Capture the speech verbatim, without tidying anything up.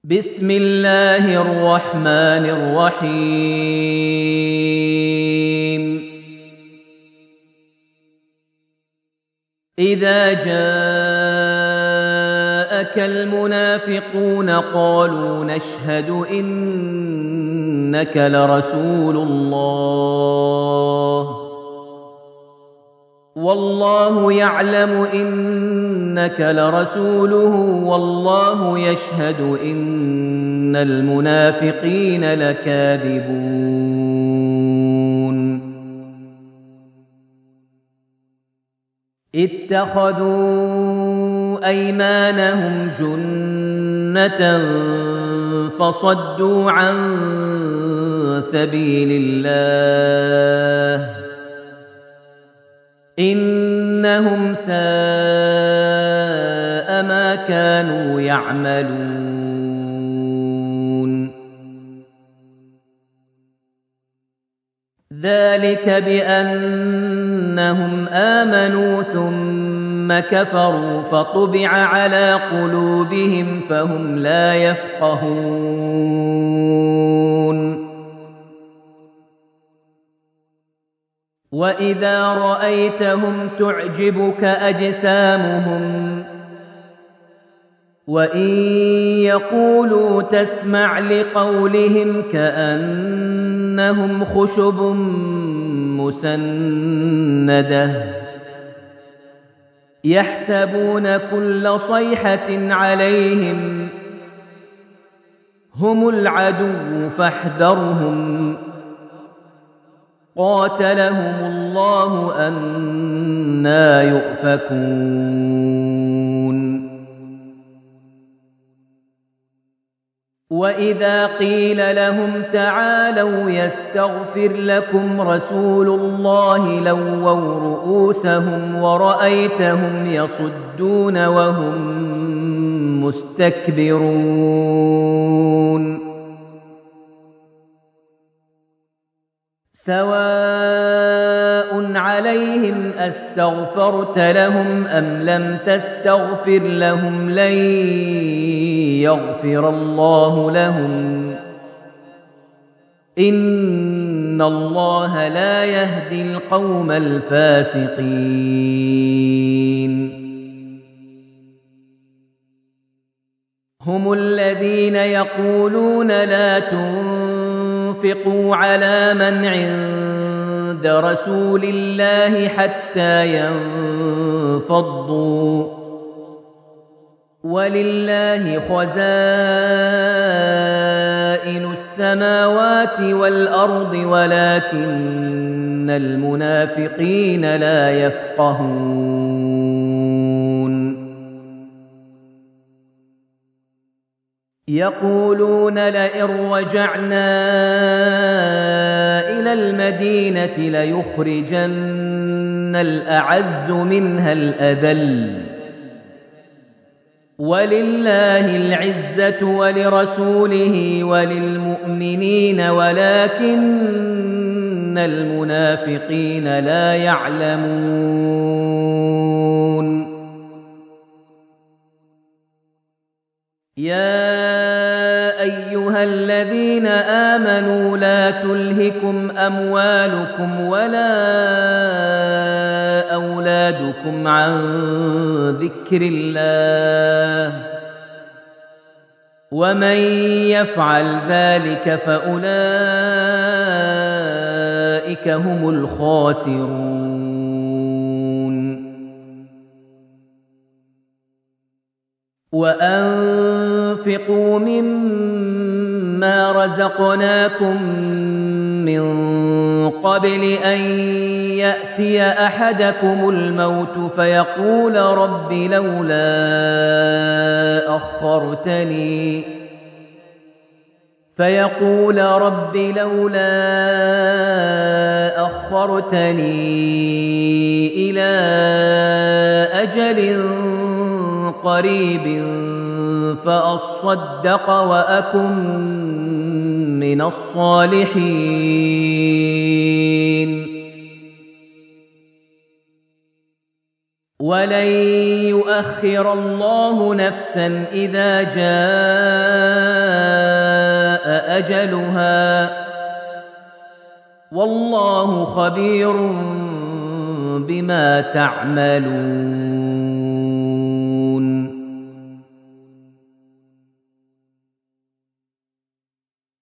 بسم الله الرحمن الرحيم إذا جاءك المنافقون قالوا نشهد إنك لرسول الله والله يعلم إنك لرسوله والله يشهد إن المنافقين لكاذبون اتخذوا أيمانهم جنة فصدوا عن سبيل الله إنهم ساء ما كانوا يعملون ذلك بأنهم آمنوا ثم كفروا فطبع على قلوبهم فهم لا يفقهون وإذا رأيتهم تعجبك أجسامهم وإن يقولوا تسمع لقولهم كأنهم خشب مسندة يحسبون كل صيحة عليهم هم العدو فاحذرهم قاتلهم الله أنى يؤفكون وإذا قيل لهم تعالوا يستغفر لكم رسول الله لووا رؤوسهم ورأيتهم يصدون وهم مستكبرون سواء عليهم أستغفرت لهم أم لم تستغفر لهم لن يغفر الله لهم إن الله لا يهدي القوم الفاسقين هم الذين يقولون لا تنفقوا على من عند رسول الله حتى ينفضوا ولله خزائن السماوات والأرض ولكن المنافقين لا يفقهون يقولون لئن رجعنا إلى المدينة ليخرجن الأعز منها الأذل ولله العزة ولرسوله وللمؤمنين ولكن المنافقين لا يعلمون يا أيها الذين آمنوا لا تلهكم أموالكم ولا أولادكم عن ذكر الله ومن يفعل ذلك فأولئك هم الخاسرون وأنفقوا مما رزقناكم من قبل أن يأتي أحدكم الموت فيقول رب لولا أخرتني فيقول رب لولا أخرتني إلى أجل قريب فأصدق وأكن من الصالحين ولن يؤخر الله نفسا إذا جاء أجلها والله خبير بما تعملون